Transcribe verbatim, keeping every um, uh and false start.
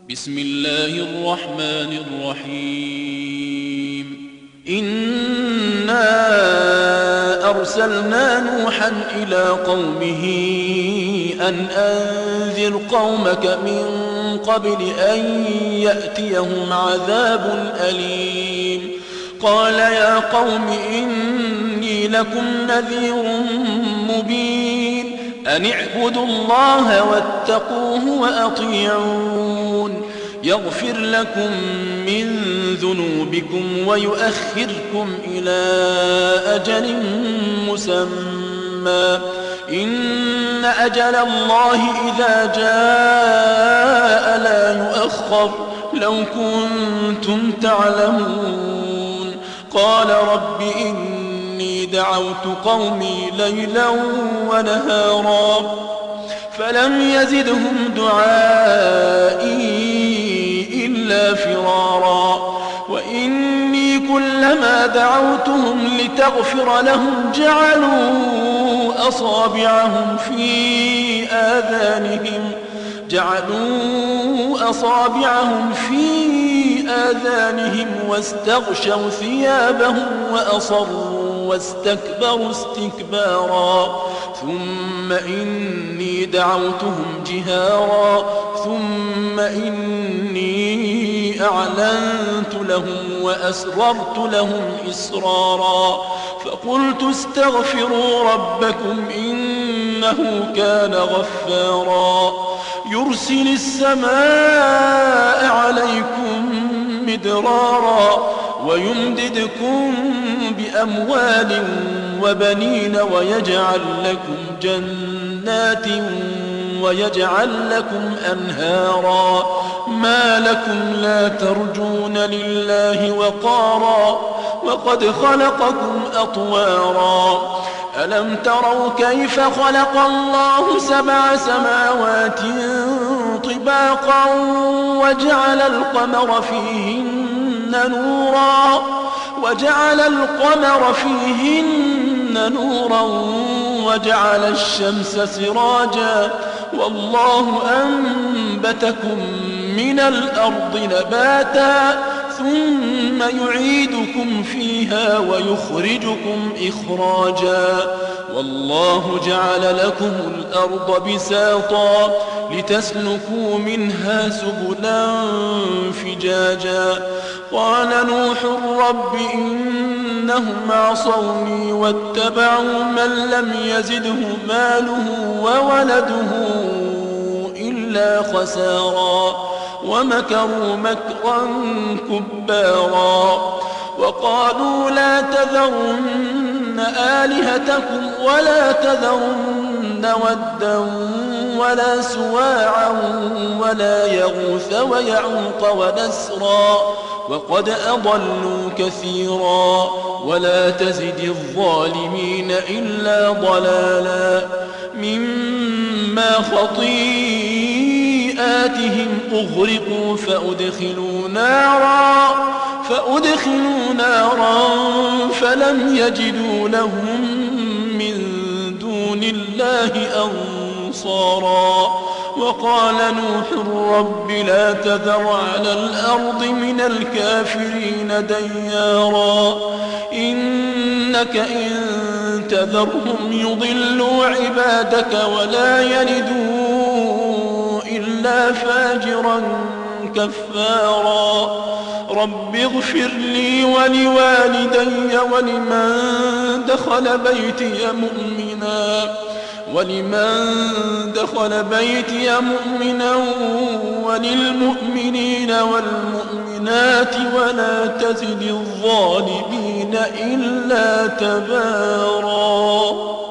بسم الله الرحمن الرحيم إنا أرسلنا نوحا إلى قومه أن أنذر قومك من قبل أن يأتيهم عذاب أليم قال يا قوم إني لكم نذير مبين أن اعبدوا الله واتقوه وأطيعون يغفر لكم من ذنوبكم ويؤخركم إلى أجل مسمى إن أجل الله إذا جاء لا يؤخر لو كنتم تعلمون قال رب إني دعوت قومي ليلا ونهارا فلم يزدهم دعائي إلا فرارا وإني كلما دعوتهم لتغفر لهم جعلوا أصابعهم في آذانهم جعلوا أصابعهم في آذانهم واستغشوا ثيابهم وأصروا واستكبروا استكبارا ثم إني دعوتهم جهارا ثم إني أعلنت لهم وأسررت لهم إسرارا فقلت استغفروا ربكم إنه كان غفارا يرسل السماء عليكم مدرارا ويمددكم بأموال وبنين ويجعل لكم جنات ويجعل لكم أنهارا ما لكم لا ترجون لله وقارا وقد خلقكم أطوارا ألم تروا كيف خلق الله سبع سماوات طباقا وجعل القمر فيهن نورا وجعل القمر فيهن نورا وجعل الشمس سراجا والله أنبتكم من الأرض نباتا ثم يعيدكم فيها ويخرجكم إخراجا والله جعل لكم الأرض بساطا لتسلكوا منها سبلا فجاجا قال نوح رب إنهم عصوني واتبعوا من لم يزده ماله وولده إلا خسارا ومكروا مكرا كبارا وقالوا لا تذرن آلهتكم ولا تذرن ودا ولا سواعا ولا يغوث ويعوق ونسرا وقد أضلوا كثيرا ولا تزد الظالمين إلا ضلالا مما خطيئاتهم أغرقوا فأدخلوا نارا فأدخلوا نارا فلم يجدوا لهم من دون الله أنصارا وقال نوح رب لا تذر على الأرض من الكافرين ديارا إنك إن تذرهم يضلوا عبادك ولا يلدوا إلا فاجرا كفارا رب اغفر لي ولوالدي ولمن دخل بيتي مؤمنا ولمن دخل بيتي مؤمنا وللمؤمنين والمؤمنات ولا تزد الظالمين إلا تبارا.